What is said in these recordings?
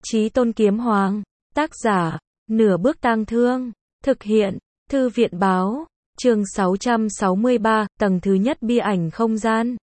Chí Tôn Kiếm Hoàng, tác giả, Nửa Bước Tang Thương, thực hiện, Thư viện báo, chương 663, tầng thứ nhất bia ảnh không gian.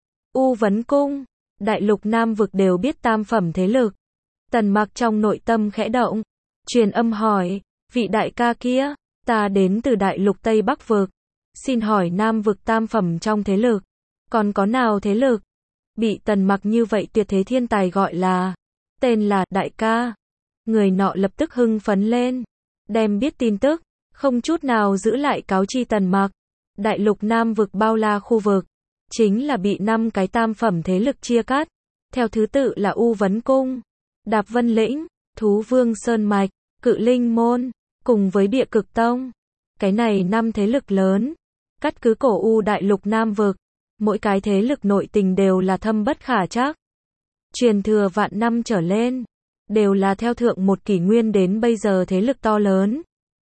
U Vấn Cung, đại lục Nam vực đều biết tam phẩm thế lực. Tần Mặc trong nội tâm khẽ động, truyền âm hỏi, vị đại ca kia, ta đến từ đại lục Tây Bắc vực, xin hỏi Nam vực tam phẩm trong thế lực, còn có nào thế lực? Bị Tần Mặc như vậy tuyệt thế thiên tài gọi là, tên là đại ca. Người nọ lập tức hưng phấn lên, đem biết tin tức, không chút nào giữ lại cáo chi Tần Mặc. Đại lục Nam vực bao la khu vực, chính là bị 5 cái tam phẩm thế lực chia cắt, theo thứ tự là U Vấn Cung, Đạp Vân Lĩnh, Thú Vương Sơn Mạch, Cự Linh Môn, cùng với Địa Cực Tông. Cái này 5 thế lực lớn, cắt cứ cổ U đại lục Nam vực, mỗi cái thế lực nội tình đều là thâm bất khả trắc. Truyền thừa vạn năm trở lên, đều là theo thượng một kỷ nguyên đến bây giờ thế lực to lớn.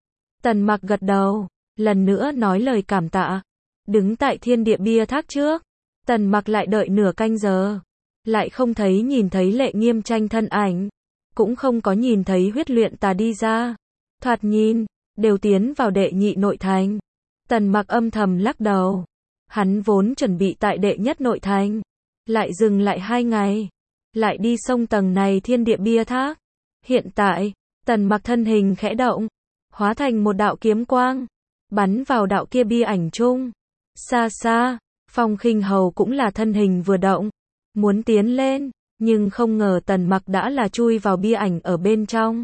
Tần Mặc gật đầu, lần nữa nói lời cảm tạ. Đứng tại thiên địa bia thác trước, Tần Mặc lại đợi nửa canh giờ, lại không thấy nhìn thấy Lệ Nghiêm Tranh thân ảnh, cũng không có nhìn thấy Huyết Luyện Tà đi ra. Thoạt nhìn, đều tiến vào đệ nhị nội thành. Tần Mặc âm thầm lắc đầu, hắn vốn chuẩn bị tại đệ nhất nội thành, lại dừng lại 2 ngày, lại đi sông tầng này thiên địa bia thác. Hiện tại, Tần Mặc thân hình khẽ động, hóa thành một đạo kiếm quang, bắn vào đạo kia bia ảnh chung. Xa xa, Phong Khinh Hầu cũng là thân hình vừa động, muốn tiến lên, nhưng không ngờ Tần Mặc đã là chui vào bia ảnh ở bên trong.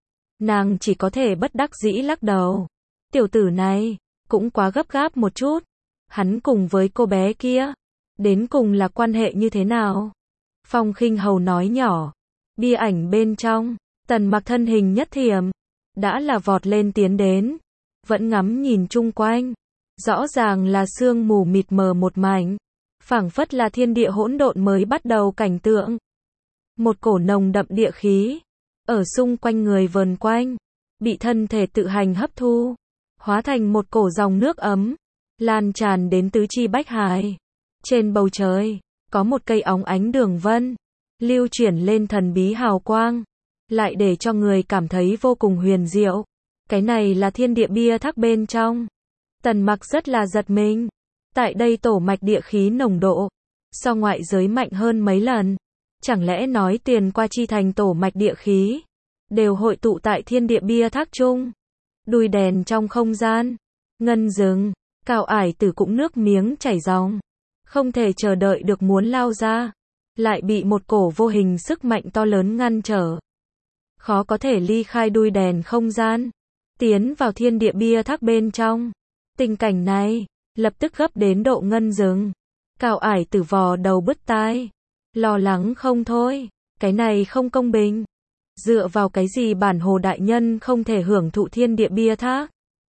Nàng chỉ có thể bất đắc dĩ lắc đầu. Tiểu tử này, cũng quá gấp gáp một chút. Hắn cùng với cô bé kia, đến cùng là quan hệ như thế nào? Phong Khinh Hầu nói nhỏ. Bia ảnh bên trong, Tần Mặc thân hình nhất thiểm, đã là vọt lên tiến đến, vẫn ngắm nhìn chung quanh. Rõ ràng là sương mù mịt mờ một mảnh, phảng phất là thiên địa hỗn độn mới bắt đầu cảnh tượng. Một cổ nồng đậm địa khí, ở xung quanh người vờn quanh, bị thân thể tự hành hấp thu, hóa thành một cổ dòng nước ấm, lan tràn đến tứ chi bách hải. Trên bầu trời, có một cây óng ánh đường vân, lưu chuyển lên thần bí hào quang, lại để cho người cảm thấy vô cùng huyền diệu. Cái này là thiên địa bia thác bên trong. Tần Mặc rất là giật mình. Tại đây tổ mạch địa khí nồng độ, so ngoại giới mạnh hơn mấy lần. Chẳng lẽ nói tiền qua chi thành tổ mạch địa khí, đều hội tụ tại thiên địa bia thác chung. Đuôi đèn trong không gian, ngân rừng, Cao Ải Tử cũng nước miếng chảy ròng, không thể chờ đợi được muốn lao ra, lại bị một cổ vô hình sức mạnh to lớn ngăn trở. Khó có thể ly khai đuôi đèn không gian, tiến vào thiên địa bia thác bên trong. Tình cảnh này, lập tức gấp đến độ ngân rừng. Cao Ải Tử vò đầu bứt tai, lo lắng không thôi, cái này không công bình. Dựa vào cái gì bản hồ đại nhân không thể hưởng thụ thiên địa bia thác?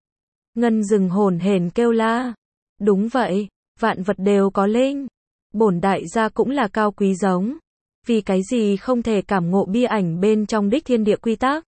Ngân rừng hồn hển kêu la. Đúng vậy, vạn vật đều có linh. Bổn đại gia cũng là cao quý giống. Vì cái gì không thể cảm ngộ bia ảnh bên trong đích thiên địa quy tắc?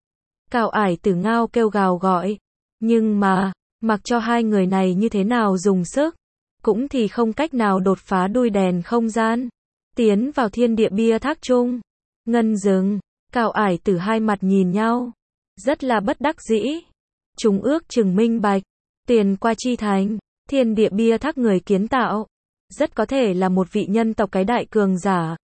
Cao Ải Tử ngao kêu gào gọi. Nhưng mà, mặc cho hai người này như thế nào dùng sức, cũng thì không cách nào đột phá đuôi đèn không gian, tiến vào thiên địa bia thác chung. Ngân rừng, Cao Ải Tử hai mặt nhìn nhau, rất là bất đắc dĩ. Chúng ước chừng minh bạch, tiền qua chi thành, thiên địa bia thác người kiến tạo, rất có thể là một vị nhân tộc cái đại cường giả,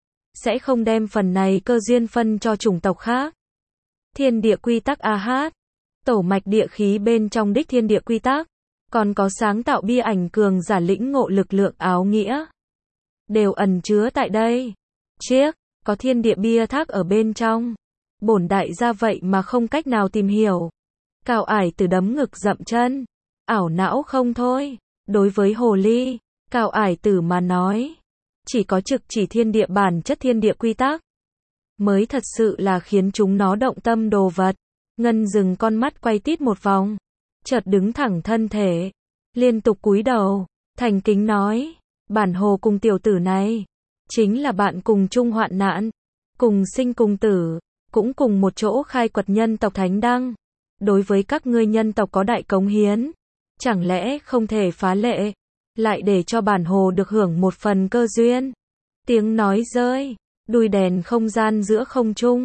sẽ không đem phần này cơ duyên phân cho chủng tộc khác. Thiên địa quy tắc AH, tổ mạch địa khí bên trong đích thiên địa quy tắc, còn có sáng tạo bia ảnh cường giả lĩnh ngộ lực lượng áo nghĩa, đều ẩn chứa tại đây. Chiếc, có thiên địa bia thác ở bên trong. Bổn đại gia vậy mà không cách nào tìm hiểu. Cao Ải Tử đấm ngực dậm chân, ảo não không thôi. Đối với hồ ly, Cao Ải Tử mà nói, chỉ có trực chỉ thiên địa bản chất thiên địa quy tắc, mới thật sự là khiến chúng nó động tâm đồ vật. Ngân rừng con mắt quay tít một vòng, chợt đứng thẳng thân thể, liên tục cúi đầu, thành kính nói, bản hồ cùng tiểu tử này, chính là bạn cùng chung hoạn nạn, cùng sinh cùng tử, cũng cùng một chỗ khai quật nhân tộc thánh đăng. Đối với các ngươi nhân tộc có đại cống hiến, chẳng lẽ không thể phá lệ, lại để cho bản hồ được hưởng một phần cơ duyên. Tiếng nói rơi, đuôi đèn không gian giữa không trung,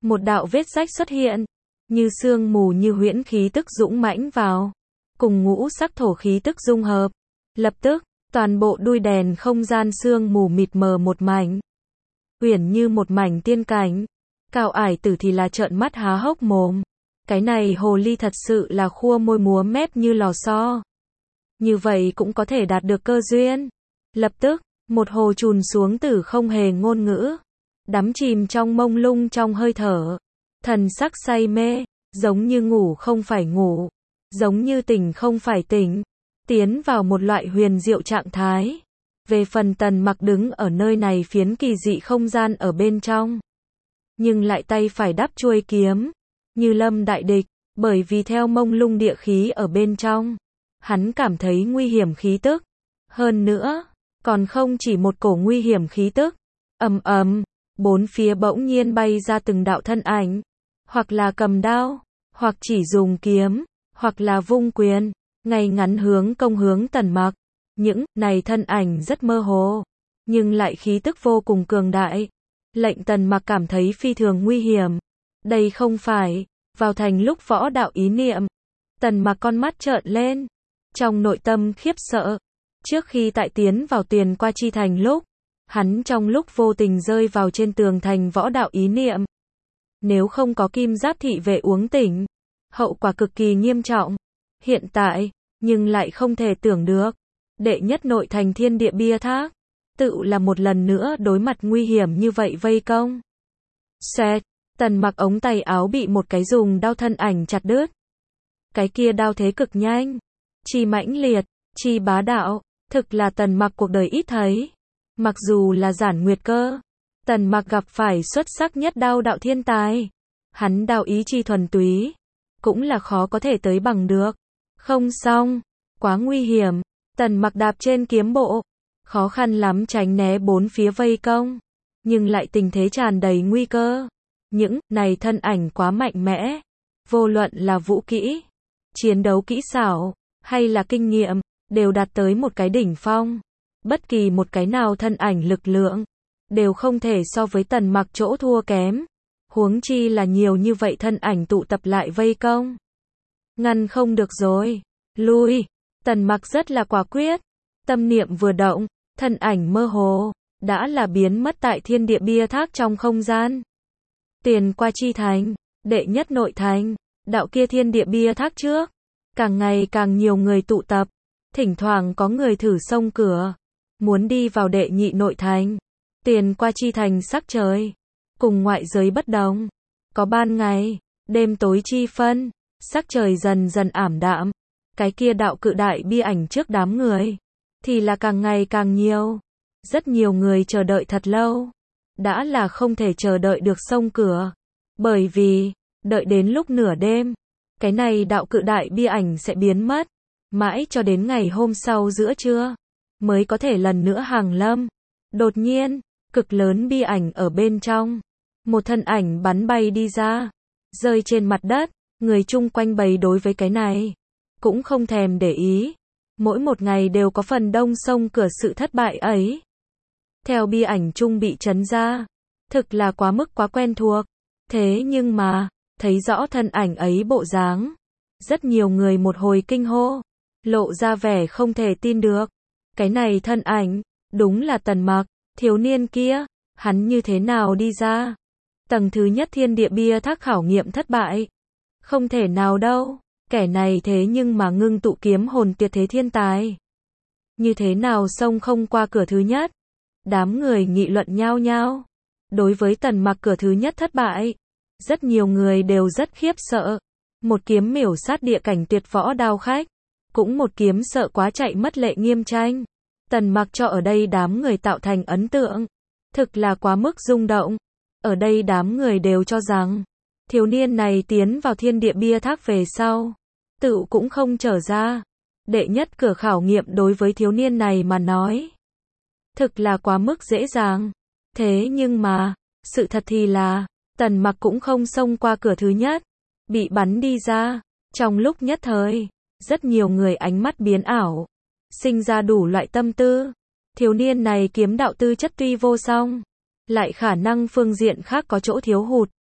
một đạo vết rách xuất hiện, như sương mù như huyễn khí tức dũng mãnh vào, cùng ngũ sắc thổ khí tức dung hợp. Lập tức, toàn bộ đuôi đèn không gian sương mù mịt mờ một mảnh, uyển như một mảnh tiên cảnh. Cao Ải Tử thì là trợn mắt há hốc mồm. Cái này hồ ly thật sự là khua môi múa mép như lò xo. Như vậy cũng có thể đạt được cơ duyên. Lập tức, một hồ trùn xuống Tử không hề ngôn ngữ, đắm chìm trong mông lung trong hơi thở, thần sắc say mê, giống như ngủ không phải ngủ, giống như tỉnh không phải tỉnh, tiến vào một loại huyền diệu trạng thái. Về phần Tần Mặc đứng ở nơi này phiến kỳ dị không gian ở bên trong, nhưng lại tay phải đắp chuôi kiếm, như lâm đại địch, bởi vì theo mông lung địa khí ở bên trong, hắn cảm thấy nguy hiểm khí tức. Hơn nữa, còn không chỉ một cổ nguy hiểm khí tức. Ầm ầm, bốn phía bỗng nhiên bay ra từng đạo thân ảnh, hoặc là cầm đao, hoặc chỉ dùng kiếm, hoặc là vung quyền, ngay ngắn công hướng Tần Mặc. Những này thân ảnh rất mơ hồ, nhưng lại khí tức vô cùng cường đại, lệnh Tần Mặc cảm thấy phi thường nguy hiểm. Đây không phải vào thành lúc võ đạo ý niệm. Tần Mặc con mắt trợn lên, trong nội tâm khiếp sợ. Trước khi tại tiến vào Tuyền Qua Chi Thành lúc, hắn trong lúc vô tình rơi vào trên tường thành võ đạo ý niệm. Nếu không có Kim Giáp thị vệ uống tỉnh, hậu quả cực kỳ nghiêm trọng. Hiện tại, nhưng lại không thể tưởng được, đệ nhất nội thành Thiên Địa Bia Tháp, tự là một lần nữa đối mặt nguy hiểm như vậy vây công. Xẹt, Tần Mặc ống tay áo bị một cái dùng đao thân ảnh chặt đứt. Cái kia đao thế cực nhanh, chi mãnh liệt, chi bá đạo, thực là Tần Mặc cuộc đời ít thấy. Mặc dù là Giản Nguyệt Cơ, Tần Mặc gặp phải xuất sắc nhất đao đạo thiên tài, hắn đao ý chi thuần túy, cũng là khó có thể tới bằng được. Không xong, quá nguy hiểm. Tần Mặc đạp trên kiếm bộ, khó khăn lắm tránh né bốn phía vây công, nhưng lại tình thế tràn đầy nguy cơ. Những này thân ảnh quá mạnh mẽ, vô luận là vũ kỹ, chiến đấu kỹ xảo, hay là kinh nghiệm, đều đạt tới một cái đỉnh phong. Bất kỳ một cái nào thân ảnh lực lượng, đều không thể so với Tần Mặc chỗ thua kém. Huống chi là nhiều như vậy thân ảnh tụ tập lại vây công. Ngăn không được rồi, lui. Tần Mặc rất là quả quyết, tâm niệm vừa động, thân ảnh mơ hồ, đã là biến mất tại Thiên Địa Bia Tháp trong không gian. Tuyền Qua Chi Thành, đệ nhất nội thành, đạo kia Thiên Địa Bia Tháp trước, càng ngày càng nhiều người tụ tập, thỉnh thoảng có người thử xông cửa, muốn đi vào đệ nhị nội thành. Tuyền Qua Chi Thành sắc trời, cùng ngoại giới bất đồng, có ban ngày, đêm tối chi phân, sắc trời dần dần ảm đạm. Cái kia đạo cự đại bia ảnh trước đám người, thì là càng ngày càng nhiều. Rất nhiều người chờ đợi thật lâu, đã là không thể chờ đợi được xông cửa. Bởi vì, đợi đến lúc nửa đêm, cái này đạo cự đại bia ảnh sẽ biến mất. Mãi cho đến ngày hôm sau giữa trưa, mới có thể lần nữa hàng lâm. Đột nhiên, cực lớn bia ảnh ở bên trong, một thân ảnh bắn bay đi ra, rơi trên mặt đất. Người chung quanh bày đối với cái này cũng không thèm để ý. Mỗi một ngày đều có phần đông xông cửa sự thất bại ấy. Theo bia ảnh chung bị trấn ra, thực là quá mức quá quen thuộc. Thế nhưng mà, thấy rõ thân ảnh ấy bộ dáng, rất nhiều người một hồi kinh hô, lộ ra vẻ không thể tin được. Cái này thân ảnh, đúng là Tần Mặc, thiếu niên kia, hắn như thế nào đi ra? Tầng thứ nhất Thiên Địa Bia Tháp khảo nghiệm thất bại. Không thể nào đâu. Kẻ này thế nhưng mà ngưng tụ kiếm hồn tuyệt thế thiên tài. Như thế nào xông không qua cửa thứ nhất? Đám người nghị luận nhao nhao. Đối với Tần Mặc cửa thứ nhất thất bại, rất nhiều người đều rất khiếp sợ. Một kiếm miểu sát địa cảnh tuyệt võ đao khách, cũng một kiếm sợ quá chạy mất Lệ Nghiêm Tranh. Tần Mặc cho ở đây đám người tạo thành ấn tượng, thực là quá mức rung động. Ở đây đám người đều cho rằng, thiếu niên này tiến vào Thiên Địa Bia Tháp về sau, tự cũng không trở ra. Đệ nhất cửa khảo nghiệm đối với thiếu niên này mà nói, thực là quá mức dễ dàng. Thế nhưng mà, sự thật thì là, Tần Mặc cũng không xông qua cửa thứ nhất, bị bắn đi ra. Trong lúc nhất thời, rất nhiều người ánh mắt biến ảo, sinh ra đủ loại tâm tư. Thiếu niên này kiếm đạo tư chất tuy vô song, lại khả năng phương diện khác có chỗ thiếu hụt.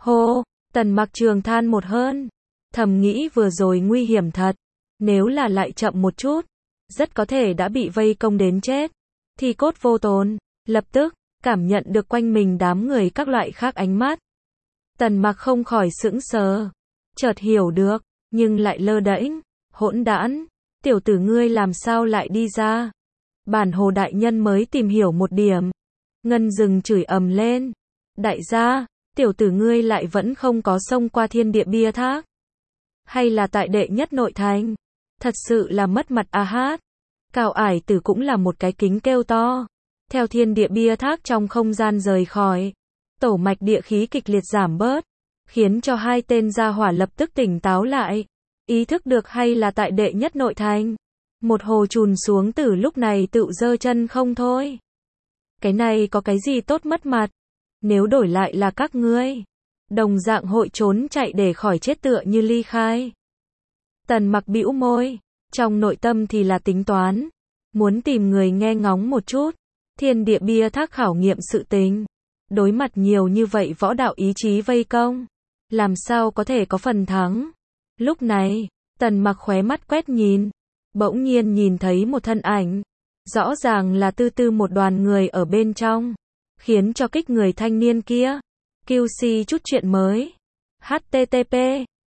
Hô, Tần Mặc Trường than một hơi, thầm nghĩ vừa rồi nguy hiểm thật, nếu là lại chậm một chút, rất có thể đã bị vây công đến chết. Thi cốt vô tồn, lập tức, cảm nhận được quanh mình đám người các loại khác ánh mắt. Tần Mặc không khỏi sững sờ, chợt hiểu được, nhưng lại lơ đễnh, hỗn đản, tiểu tử ngươi làm sao lại đi ra? Bản Hồ đại nhân mới tìm hiểu một điểm. Ngân Dừng chửi ầm lên, đại gia, tiểu tử ngươi lại vẫn không có xông qua thiên địa bia thác. Hay là tại đệ nhất nội thành? Thật sự là mất mặt a hát. Cao Ải Tử cũng là một cái kính kêu to. Theo thiên địa bia thác trong không gian rời khỏi, tổ mạch địa khí kịch liệt giảm bớt, khiến cho hai tên gia hỏa lập tức tỉnh táo lại. Ý thức được hay là tại đệ nhất nội thành. Một hồ trùn xuống từ lúc này tự giơ chân không thôi. Cái này có cái gì tốt mất mặt? Nếu đổi lại là các ngươi, đồng dạng hội trốn chạy để khỏi chết tựa như ly khai. Tần Mặc bĩu môi, trong nội tâm thì là tính toán, muốn tìm người nghe ngóng một chút. Thiên địa bia thác khảo nghiệm sự tình, đối mặt nhiều như vậy võ đạo ý chí vây công, làm sao có thể có phần thắng. Lúc này, Tần Mặc khóe mắt quét nhìn, bỗng nhiên nhìn thấy một thân ảnh, rõ ràng là Tư Tư một đoàn người ở bên trong, khiến cho kích người thanh niên kia. QC chút chuyện mới. http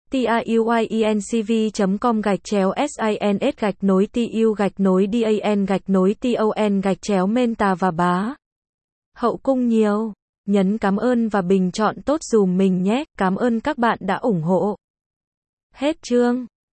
tiuyenc.com/sins-tu-dan-menta và bá. Hậu cung nhiều. Nhấn cảm ơn và bình chọn tốt dùm mình nhé. Cảm ơn các bạn đã ủng hộ. Hết chương.